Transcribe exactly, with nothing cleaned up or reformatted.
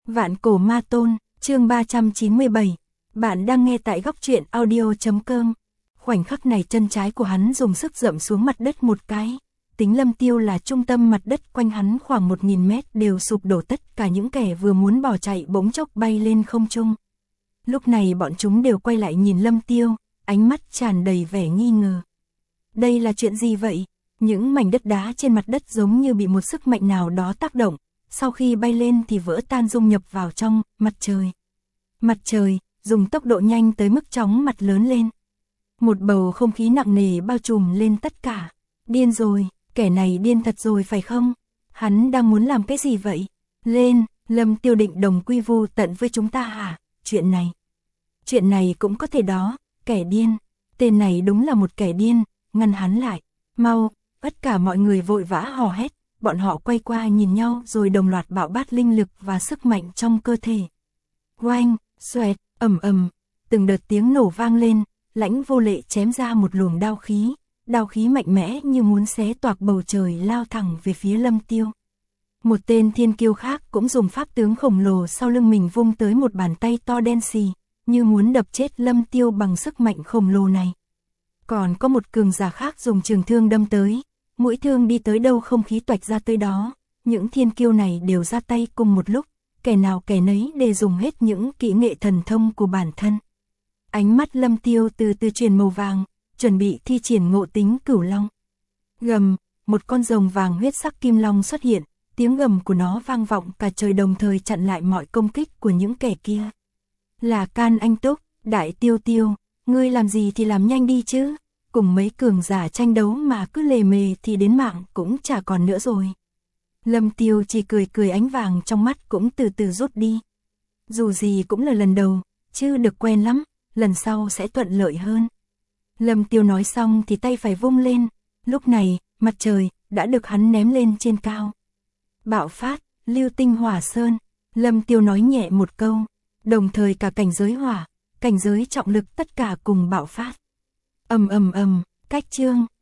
Vạn cổ ma tôn, chương ba trăm chín mươi bảy. Bạn đang nghe tại góc truyện audio chấm com. Khoảnh khắc này chân trái của hắn dùng sức dậm xuống mặt đất một cái. Tính Lâm Tiêu là trung tâm, mặt đất quanh hắn khoảng một nghìn mét đều sụp đổ, tất cả những kẻ vừa muốn bỏ chạy bỗng chốc bay lên không trung. Lúc này bọn chúng đều quay lại nhìn Lâm Tiêu, ánh mắt tràn đầy vẻ nghi ngờ. Đây là chuyện gì vậy? Những mảnh đất đá trên mặt đất giống như bị một sức mạnh nào đó tác động, sau khi bay lên thì vỡ tan dung nhập vào trong mặt trời. Mặt trời dùng tốc độ nhanh tới mức chóng mặt lớn lên. Một bầu không khí nặng nề bao trùm lên tất cả. Điên rồi, kẻ này điên thật rồi phải không? Hắn đang muốn làm cái gì vậy? Lên, Lâm Tiêu định đồng quy vu tận với chúng ta hả? Chuyện này, chuyện này cũng có thể đó, kẻ điên. Tên này đúng là một kẻ điên, ngăn hắn lại. Mau, tất cả mọi người vội vã hò hét. Bọn họ quay qua nhìn nhau rồi đồng loạt bạo bát linh lực và sức mạnh trong cơ thể. Oanh, xoẹt, ầm ầm, từng đợt tiếng nổ vang lên, Lãnh Vô Lệ chém ra một luồng đao khí, đao khí mạnh mẽ như muốn xé toạc bầu trời lao thẳng về phía Lâm Tiêu. Một tên thiên kiêu khác cũng dùng pháp tướng khổng lồ sau lưng mình vung tới một bàn tay to đen xì, như muốn đập chết Lâm Tiêu bằng sức mạnh khổng lồ này. Còn có một cường giả khác dùng trường thương đâm tới. Mũi thương đi tới đâu không khí toạch ra tới đó, những thiên kiêu này đều ra tay cùng một lúc, kẻ nào kẻ nấy đều dùng hết những kỹ nghệ thần thông của bản thân. Ánh mắt Lâm Tiêu từ từ chuyển màu vàng, chuẩn bị thi triển ngộ tính cửu long. Gầm, một con rồng vàng huyết sắc kim long xuất hiện, tiếng gầm của nó vang vọng cả trời, đồng thời chặn lại mọi công kích của những kẻ kia. Là Can Anh Túc, Đại Tiêu Tiêu, ngươi làm gì thì làm nhanh đi chứ. Cùng mấy cường giả tranh đấu mà cứ lề mề thì đến mạng cũng chả còn nữa rồi. Lâm Tiêu chỉ cười cười, ánh vàng trong mắt cũng từ từ rút đi. Dù gì cũng là lần đầu, chứ được quen lắm, lần sau sẽ thuận lợi hơn. Lâm Tiêu nói xong thì tay phải vung lên, lúc này, mặt trời đã được hắn ném lên trên cao. Bạo phát, lưu tinh hỏa sơn, Lâm Tiêu nói nhẹ một câu, đồng thời cả cảnh giới hỏa, cảnh giới trọng lực tất cả cùng bạo phát. Ầm ầm ầm, cách chương,